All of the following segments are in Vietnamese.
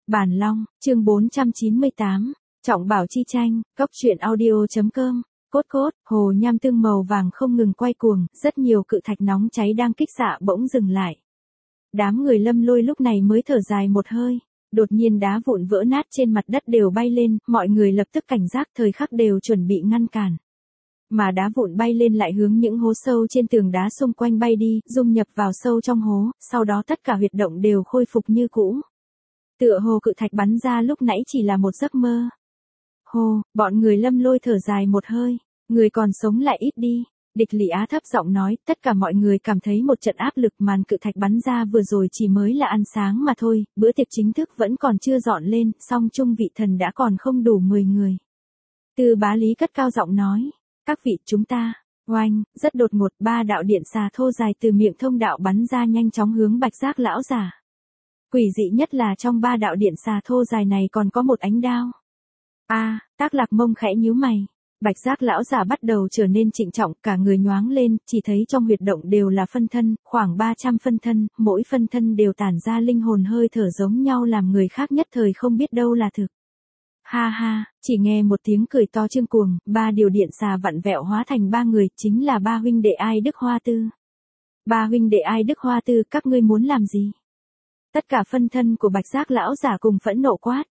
Bản Long, chương 498, Trọng Bảo chi tranh, Cốc truyện audio.com. Cốt cốt, hồ nham tương màu vàng không ngừng quay cuồng, rất nhiều cự thạch nóng cháy đang kích xạ bỗng dừng lại. Đám người Lâm Lôi lúc này mới thở dài một hơi. Đột nhiên đá vụn vỡ nát trên mặt đất đều bay lên, mọi người lập tức cảnh giác thời khắc đều chuẩn bị ngăn cản. Mà đá vụn bay lên lại hướng những hố sâu trên tường đá xung quanh bay đi, dung nhập vào sâu trong hố, sau đó tất cả huyệt động đều khôi phục như cũ. Tựa hồ cự thạch bắn ra lúc nãy chỉ là một giấc mơ. Hồ, bọn người Lâm Lôi thở dài một hơi, người còn sống lại ít đi. Địch Lị Á thấp giọng nói, tất cả mọi người cảm thấy một trận áp lực, màn cự thạch bắn ra vừa rồi chỉ mới là ăn sáng mà thôi, bữa tiệc chính thức vẫn còn chưa dọn lên, song chung vị thần đã còn không đủ 10 người. Tư Bá Lý cất cao giọng nói, các vị chúng ta, oanh, rất đột ngột 3 đạo điện xà thô dài từ miệng thông đạo bắn ra nhanh chóng hướng Bạch Giác lão giả. Quỷ dị nhất là trong 3 đạo điện xà thô dài này còn có một ánh đao. Tác Lạc Mông khẽ nhíu mày. Bạch Giác lão giả bắt đầu trở nên trịnh trọng, cả người nhoáng lên, chỉ thấy trong huyệt động đều là phân thân, khoảng 300 phân thân, mỗi phân thân đều tản ra linh hồn hơi thở giống nhau làm người khác nhất thời không biết đâu là thực. Ha ha, chỉ nghe một tiếng cười to trương cuồng, 3 điều điện xà vặn vẹo hóa thành 3 người, chính là 3 huynh đệ Ai Đức Hoa Tư. 3 huynh đệ Ai Đức Hoa Tư, các ngươi muốn làm gì? Tất cả phân thân của Bạch Giác lão giả cùng phẫn nộ quát.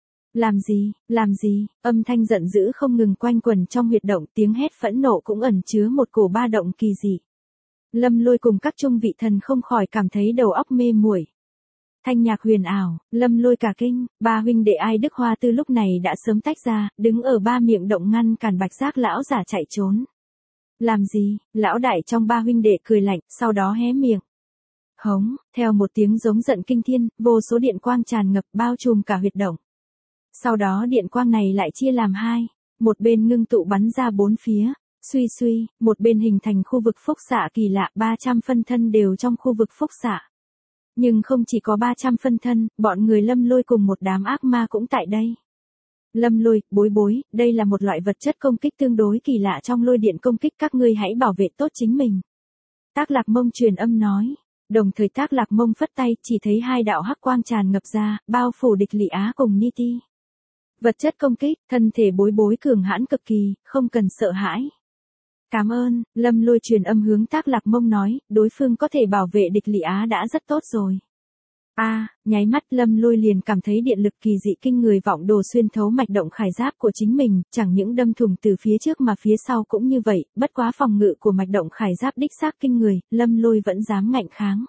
Làm gì, âm thanh giận dữ không ngừng quanh quẩn trong huyệt động, tiếng hét phẫn nộ cũng ẩn chứa một cổ ba động kỳ dị. Lâm Lôi cùng các trung vị thần không khỏi cảm thấy đầu óc mê muội. Thanh nhạc huyền ảo, Lâm Lôi cả kinh, 3 huynh đệ Ai Đức Hoa Tư lúc này đã sớm tách ra, đứng ở 3 miệng động ngăn cản Bạch Giác lão giả chạy trốn. Làm gì, lão đại trong 3 huynh đệ cười lạnh, sau đó hé miệng. Hống, theo một tiếng giống giận kinh thiên, vô số điện quang tràn ngập bao trùm cả huyệt động. Sau đó điện quang này lại chia làm hai, một bên ngưng tụ bắn ra 4 phía, suy, một bên hình thành khu vực phúc xạ kỳ lạ, 300 phân thân đều trong khu vực phúc xạ. Nhưng không chỉ có 300 phân thân, bọn người Lâm Lôi cùng một đám ác ma cũng tại đây. Lâm Lôi, bối, đây là một loại vật chất công kích tương đối kỳ lạ trong lôi điện công kích, các ngươi hãy bảo vệ tốt chính mình. Tác Lạc Mông truyền âm nói. Đồng thời Tác Lạc Mông phất tay, chỉ thấy 2 đạo hắc quang tràn ngập ra, bao phủ Địch Lị Á cùng Ni Ti. Vật chất công kích, thân thể bối cường hãn cực kỳ, không cần sợ hãi. Cảm ơn, Lâm Lôi truyền âm hướng Tác Lạc Mông nói, đối phương có thể bảo vệ Địch Lị Á đã rất tốt rồi. Nháy mắt Lâm Lôi liền cảm thấy điện lực kỳ dị kinh người vọng đồ xuyên thấu mạch động khải giáp của chính mình, chẳng những đâm thủng từ phía trước mà phía sau cũng như vậy, bất quá phòng ngự của mạch động khải giáp đích xác kinh người, Lâm Lôi vẫn dám ngạnh kháng.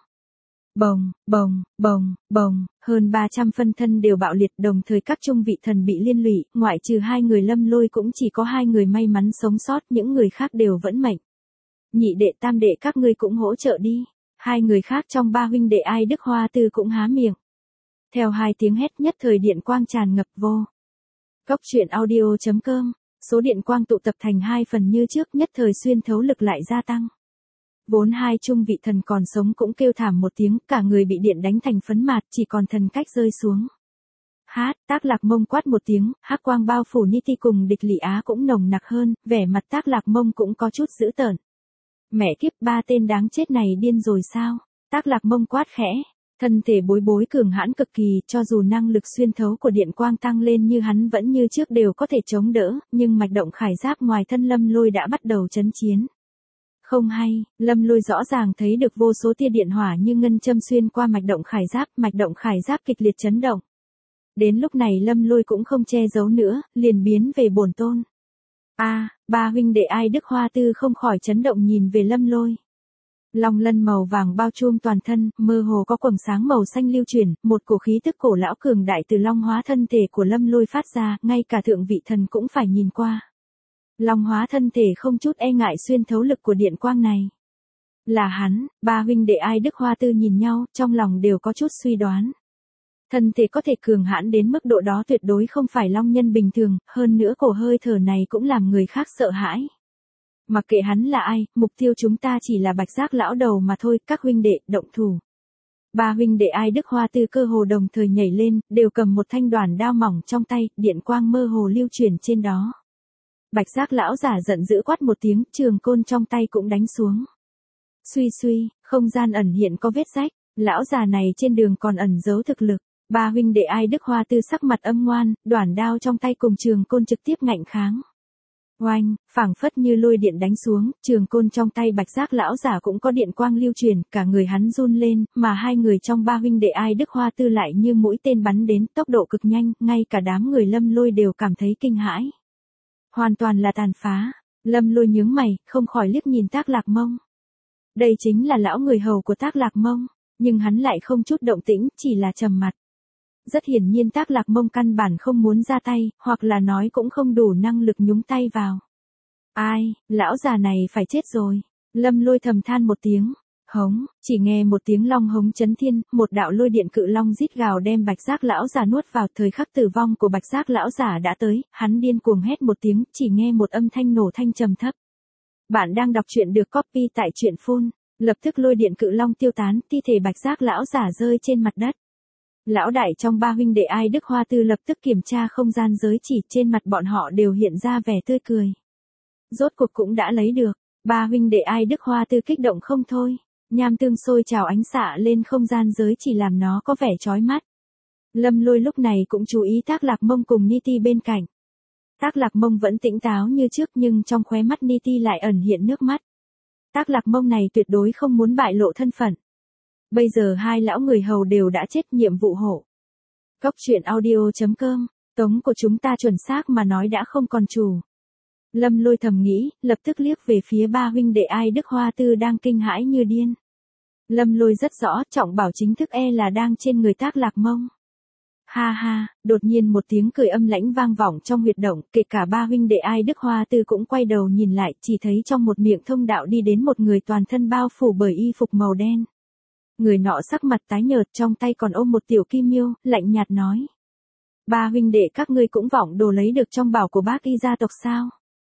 Bồng, hơn 300 phân thân đều bạo liệt, đồng thời các trung vị thần bị liên lụy, ngoại trừ 2 người Lâm Lôi cũng chỉ có 2 người may mắn sống sót, những người khác đều vẫn mệnh. Nhị đệ tam đệ các ngươi cũng hỗ trợ đi. 2 người khác trong 3 huynh đệ Ai Đức Hoa Tư cũng há miệng. Theo 2 tiếng hét nhất thời điện quang tràn ngập vô. Cốc truyện audio.com, số điện quang tụ tập thành 2 phần như trước, nhất thời xuyên thấu lực lại gia tăng. Vốn 2 trung vị thần còn sống cũng kêu thảm một tiếng, cả người bị điện đánh thành phấn mạt, chỉ còn thần cách rơi xuống. Tác Lạc Mông quát một tiếng, hắc quang bao phủ Ni Ti cùng Địch Lị Á cũng nồng nặc hơn, vẻ mặt Tác Lạc Mông cũng có chút dữ tợn. Mẹ kiếp, 3 tên đáng chết này điên rồi sao? Tác Lạc Mông quát khẽ, thân thể bối cường hãn cực kỳ, cho dù năng lực xuyên thấu của điện quang tăng lên như hắn vẫn như trước đều có thể chống đỡ, nhưng mạch động khải giáp ngoài thân Lâm Lôi đã bắt đầu chấn chiến. Không hay, Lâm Lôi rõ ràng thấy được vô số tia điện hỏa như ngân châm xuyên qua mạch động khải giáp kịch liệt chấn động. Đến lúc này Lâm Lôi cũng không che giấu nữa, liền biến về bổn tôn. 3 huynh đệ Ai Đức Hoa Tư không khỏi chấn động nhìn về Lâm Lôi. Long lân màu vàng bao trùm toàn thân, mơ hồ có quầng sáng màu xanh lưu chuyển, một cổ khí tức cổ lão cường đại từ long hóa thân thể của Lâm Lôi phát ra, ngay cả thượng vị thần cũng phải nhìn qua. Long hóa thân thể không chút e ngại xuyên thấu lực của điện quang này. Là hắn, 3 huynh đệ Ai Đức Hoa Tư nhìn nhau, trong lòng đều có chút suy đoán. Thân thể có thể cường hãn đến mức độ đó tuyệt đối không phải long nhân bình thường, hơn nữa cổ hơi thở này cũng làm người khác sợ hãi. Mặc kệ hắn là ai, mục tiêu chúng ta chỉ là Bạch Giác lão đầu mà thôi, các huynh đệ, động thủ. 3 huynh đệ Ai Đức Hoa Tư cơ hồ đồng thời nhảy lên, đều cầm một thanh đoản đao mỏng trong tay, điện quang mơ hồ lưu chuyển trên đó. Bạch Giác lão giả giận dữ quát một tiếng, trường côn trong tay cũng đánh xuống. Suy, không gian ẩn hiện có vết rách, lão già này trên đường còn ẩn giấu thực lực. Ba huynh đệ Ai Đức Hoa Tư sắc mặt âm ngoan, đoản đao trong tay cùng trường côn trực tiếp ngạnh kháng. Oanh, phảng phất như lôi điện đánh xuống, trường côn trong tay Bạch Giác lão giả cũng có điện quang lưu truyền, cả người hắn run lên, mà hai người trong ba huynh đệ Ai Đức Hoa Tư lại như mũi tên bắn đến, tốc độ cực nhanh, ngay cả đám người Lâm Lôi đều cảm thấy kinh hãi. Hoàn toàn là tàn phá. Lâm Lôi nhướng mày, không khỏi liếc nhìn Tác Lạc Mông. Đây chính là lão người hầu của Tác Lạc Mông, nhưng hắn lại không chút động tĩnh, chỉ là trầm mặt. Rất hiển nhiên Tác Lạc Mông căn bản không muốn ra tay, hoặc là nói cũng không đủ năng lực nhúng tay vào. Ai, lão già này phải chết rồi. Lâm Lôi thầm than một tiếng. Hống, chỉ nghe một tiếng long hống chấn thiên, một đạo lôi điện cự long rít gào đem Bạch Giác lão già nuốt vào. Thời khắc tử vong của Bạch Giác lão già đã tới, hắn điên cuồng hét một tiếng, chỉ nghe một âm thanh nổ thanh trầm thấp. Bạn đang đọc truyện được copy tại truyện phone. Lập tức lôi điện cự long tiêu tán, thi thể Bạch Giác lão già rơi trên mặt đất. Lão đại trong ba huynh đệ Ai Đức Hoa Tư lập tức kiểm tra không gian giới chỉ, trên mặt bọn họ đều hiện ra vẻ tươi cười. Rốt cuộc cũng đã lấy được, ba huynh đệ Ai Đức Hoa Tư kích động không thôi. Nham tương sôi trào ánh xạ lên không gian giới chỉ làm nó có vẻ chói mắt. Lâm Lôi lúc này cũng chú ý Tác Lạc Mông cùng Ni Ti bên cạnh. Tác Lạc Mông vẫn tỉnh táo như trước nhưng trong khóe mắt Ni Ti lại ẩn hiện nước mắt. Tác Lạc Mông này tuyệt đối không muốn bại lộ thân phận. Bây giờ hai lão người hầu đều đã chết, nhiệm vụ hộ. Cốc truyện audio.com, tống của chúng ta chuẩn xác mà nói đã không còn chủ. Lâm Lôi thầm nghĩ, lập tức liếc về phía ba huynh đệ Ai Đức Hoa Tư đang kinh hãi như điên. Lâm Lôi rất rõ, trọng bảo chính thức là đang trên người Tác Lạc Mông. Ha ha, đột nhiên một tiếng cười âm lãnh vang vọng trong huyệt động, kể cả ba huynh đệ Ai Đức Hoa Tư cũng quay đầu nhìn lại, chỉ thấy trong một miệng thông đạo đi đến một người toàn thân bao phủ bởi y phục màu đen. Người nọ sắc mặt tái nhợt, trong tay còn ôm một tiểu kim miêu, lạnh nhạt nói. Ba huynh đệ các ngươi cũng vọng đồ lấy được trong bảo của bác y gia tộc sao?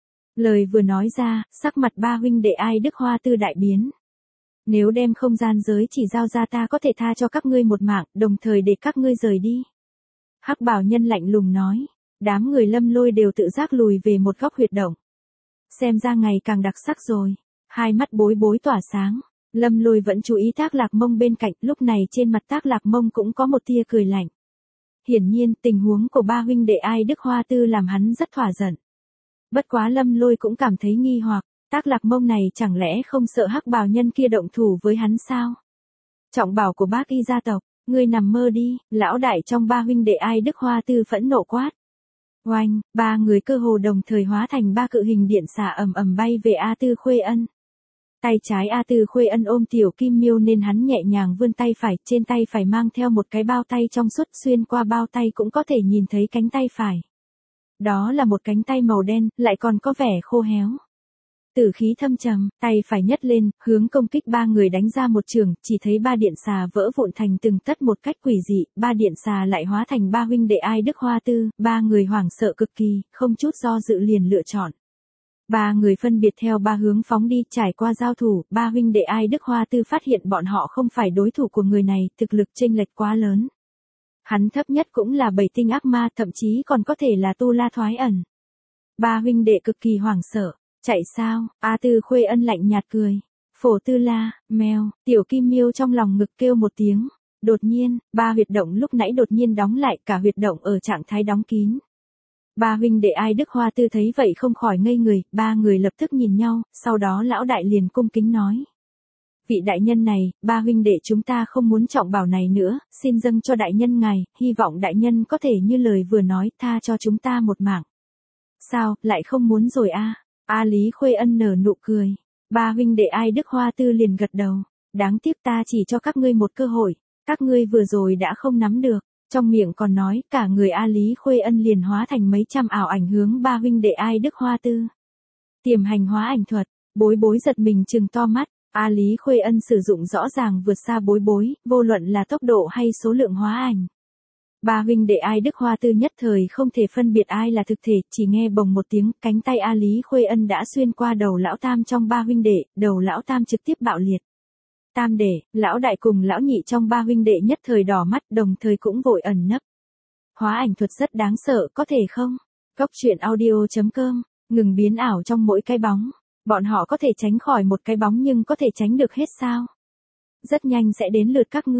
Lời vừa nói ra, sắc mặt ba huynh đệ Ai Đức Hoa Tư đại biến. Nếu đem không gian giới chỉ giao ra ta có thể tha cho các ngươi một mạng, đồng thời để các ngươi rời đi. Hắc bào nhân lạnh lùng nói. Đám người Lâm Lôi đều tự giác lùi về một góc huyệt động. Xem ra ngày càng đặc sắc rồi. Hai mắt bối bối tỏa sáng. Lâm Lôi vẫn chú ý Tác Lạc Mông bên cạnh, lúc này trên mặt Tác Lạc Mông cũng có một tia cười lạnh. Hiển nhiên, tình huống của ba huynh đệ Ai Đức Hoa Tư làm hắn rất thỏa giận. Bất quá Lâm Lôi cũng cảm thấy nghi hoặc, Tác Lạc Mông này chẳng lẽ không sợ hắc bào nhân kia động thủ với hắn sao? Trọng bảo của bác y gia tộc, ngươi nằm mơ đi, lão đại trong ba huynh đệ Ai Đức Hoa Tư phẫn nộ quát. Oanh, ba người cơ hồ đồng thời hóa thành ba cự hình điện xà ầm ầm bay về A Tư Khuê Ân. Tay trái A Tư Khuê Ân ôm tiểu kim miêu nên hắn nhẹ nhàng vươn tay phải, trên tay phải mang theo một cái bao tay trong suốt, xuyên qua bao tay cũng có thể nhìn thấy cánh tay phải. Đó là một cánh tay màu đen, lại còn có vẻ khô héo. Tử khí thâm trầm, tay phải nhấc lên, hướng công kích ba người đánh ra một trường, chỉ thấy ba điện xà vỡ vụn thành từng tất một cách quỷ dị, ba điện xà lại hóa thành ba huynh đệ Ai Đức Hoa Tư, ba người hoảng sợ cực kỳ, không chút do dự liền lựa chọn. Ba người phân biệt theo ba hướng phóng đi, trải qua giao thủ, ba huynh đệ Ai Đức Hoa Tư phát hiện bọn họ không phải đối thủ của người này, thực lực chênh lệch quá lớn. Hắn thấp nhất cũng là 7 tinh ác ma, thậm chí còn có thể là tu la thoái ẩn. Ba huynh đệ cực kỳ hoảng sợ. Chạy sao? A Tư Khuê Ân lạnh nhạt cười. Phổ Tư La, mèo, tiểu kim miêu trong lòng ngực kêu một tiếng. Đột nhiên, ba huyệt động lúc nãy đột nhiên đóng lại, cả huyệt động ở trạng thái đóng kín. Ba huynh đệ Ai Đức Hoa Tư thấy vậy không khỏi ngây người, ba người lập tức nhìn nhau, sau đó lão đại liền cung kính nói. Vị đại nhân này, ba huynh đệ chúng ta không muốn trọng bảo này nữa, xin dâng cho đại nhân ngài, hy vọng đại nhân có thể như lời vừa nói, tha cho chúng ta một mạng. Sao, lại không muốn rồi a? A Lý Khuê Ân nở nụ cười. Ba huynh đệ Ai Đức Hoa Tư liền gật đầu. Đáng tiếc ta chỉ cho các ngươi một cơ hội, các ngươi vừa rồi đã không nắm được. Trong miệng còn nói, cả người A Lý Khuê Ân liền hóa thành mấy trăm ảo ảnh hướng ba huynh đệ Ai Đức Hoa Tư. Tiềm hành hóa ảnh thuật, bối bối giật mình trừng to mắt. A Lý Khuê Ân sử dụng rõ ràng vượt xa bối bối, vô luận là tốc độ hay số lượng hóa ảnh. Ba huynh đệ Ai Đức Hoa Tư nhất thời không thể phân biệt ai là thực thể, chỉ nghe bồng một tiếng, cánh tay A Lý Khuê Ân đã xuyên qua đầu lão tam trong ba huynh đệ, đầu lão tam trực tiếp bạo liệt. Tam đệ, lão đại cùng lão nhị trong ba huynh đệ nhất thời đỏ mắt, đồng thời cũng vội ẩn nấp. Hóa ảnh thuật rất đáng sợ, có thể không? Cốc truyện audio.com, ngừng biến ảo trong mỗi cái bóng. Bọn họ có thể tránh khỏi một cái bóng nhưng có thể tránh được hết sao? Rất nhanh sẽ đến lượt các ngươi.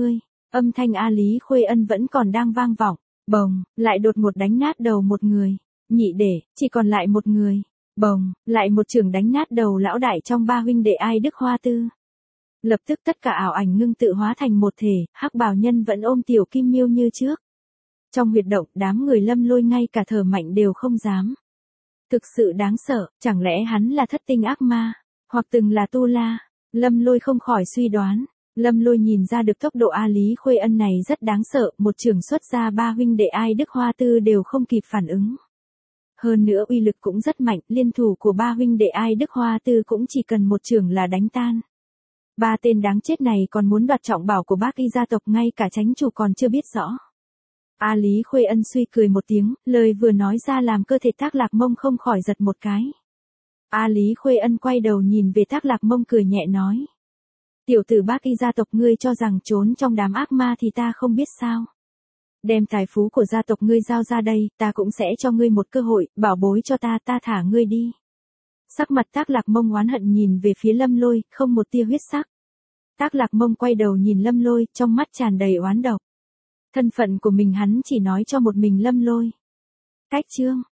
Âm thanh A Lý Khuê Ân vẫn còn đang vang vọng. Bồng, lại đột ngột đánh nát đầu một người. Nhị đệ, chỉ còn lại một người. Bồng, lại một chưởng đánh nát đầu lão đại trong ba huynh đệ Ai Đức Hoa Tư. Lập tức tất cả ảo ảnh ngưng tự hóa thành một thể, hắc bào nhân vẫn ôm tiểu kim miêu như trước. Trong huyệt động, đám người Lâm Lôi ngay cả thở mạnh đều không dám. Thực sự đáng sợ, chẳng lẽ hắn là thất tinh ác ma, hoặc từng là tu la? Lâm Lôi không khỏi suy đoán. Lâm Lôi nhìn ra được tốc độ A Lý Khuê Ân này rất đáng sợ, một chưởng xuất ra ba huynh đệ Ai Đức Hoa Tư đều không kịp phản ứng. Hơn nữa uy lực cũng rất mạnh, liên thủ của ba huynh đệ Ai Đức Hoa Tư cũng chỉ cần một chưởng là đánh tan. Ba tên đáng chết này còn muốn đoạt trọng bảo của Bác Y gia tộc, ngay cả chánh chủ còn chưa biết rõ. A Lý Khuê Ân suy cười một tiếng, lời vừa nói ra làm cơ thể Thác Lạc Mông không khỏi giật một cái. A Lý Khuê Ân quay đầu nhìn về Thác Lạc Mông cười nhẹ nói. Tiểu tử Bác Y gia tộc ngươi cho rằng trốn trong đám ác ma thì ta không biết sao. Đem tài phú của gia tộc ngươi giao ra đây, ta cũng sẽ cho ngươi một cơ hội, bảo bối cho ta thả ngươi đi. Sắc mặt Thác Lạc Mông oán hận nhìn về phía Lâm Lôi, không một tia huyết sắc. Thác Lạc Mông quay đầu nhìn Lâm Lôi, trong mắt tràn đầy oán độc. Thân phận của mình hắn chỉ nói cho một mình Lâm Lôi. Cách chương